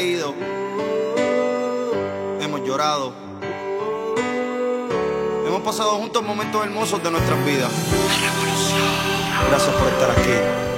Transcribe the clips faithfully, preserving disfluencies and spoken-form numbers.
reído, hemos llorado, hemos pasado juntos momentos hermosos de nuestras vidas. Gracias por estar aquí.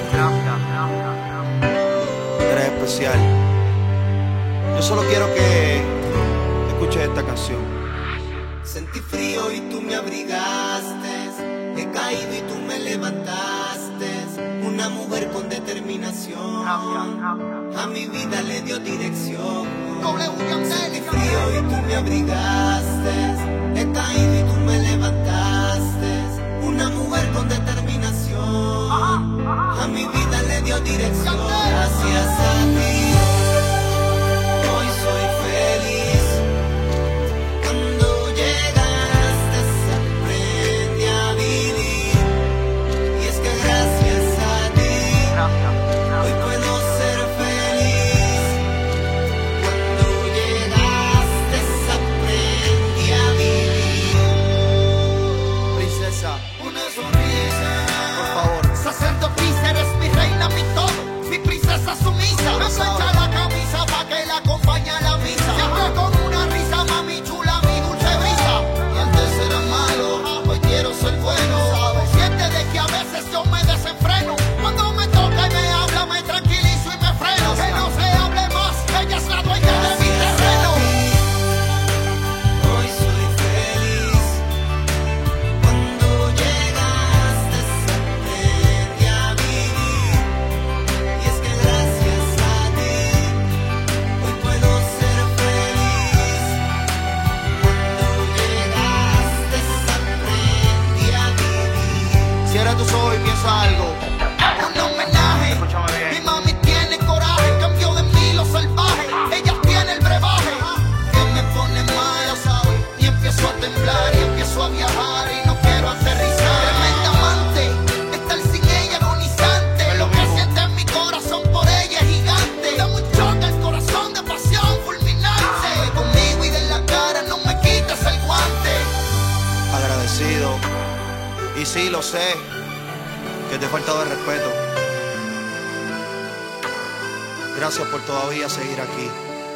Eres especial. Yo solo quiero que escuches esta canción. Sentí frío y tú me abrigaste, he caído y tú me levantaste. Una mujer con determinación, a mi vida le dio dirección. Sentí frío y tú me abrigaste, he caído y tú me levantaste. Una mujer con determinación, a mi vida le dio dirección. Gracias a ti hoy soy feliz. Cuando llegaste aprendí a vivir, y es que gracias a ti hoy puedo ser feliz. Cuando llegaste aprendí a vivir. Princesa, Una sonrisa, por favor. se acento quince, eres mi reina, mi todo, mi princesa sumisa. Me echa la camisa pa' que la acompañe a la misa. Siempre con una risa, mami chula, mi dulce brisa. Y antes era malo, hoy quiero ser bueno. Siente de que a veces yo me desenfreno. Cuando me toca y me habla, me tranquilizo y me freno. Que no se hable más, ella es la dueña de mi terreno. Hoy soy feliz. Cuando llegaste aprendí a vivir, y es que gracias a ti hoy puedo ser feliz. Cuando llegaste aprendí a vivir. Cierra tus ojos y piensa algo. Un homenaje, Escúchame bien. mi mami tiene coraje, cambió de mí lo salvaje, ella tiene el brebaje, que me pone mal, y empiezo a temblar, y empiezo a viajar, y no quiero aterrizar. Tremenda amante, estar sin ella agonizante, Es lo lo que mismo. siente en mi corazón por ella es gigante. Da muy choca el corazón de pasión fulminante, conmigo y de la cara no me quites el guante. Agradecido. Y sí, lo sé, que te he faltado el respeto. Gracias por todavía seguir aquí.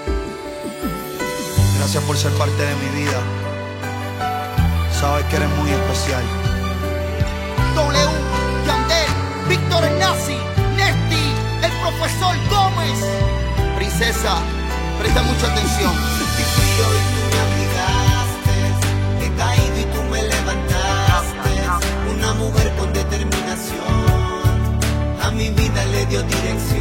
Gracias por ser parte de mi vida. Sabes que eres muy especial. W, Yandel, Víctor el Nazi, Nesti, el profesor Gómez. Princesa, presta mucha atención. Sentí frío y tú me abrigaste, he caído y tú me levantaste. Una mujer con determinación, a mi vida le dio dirección.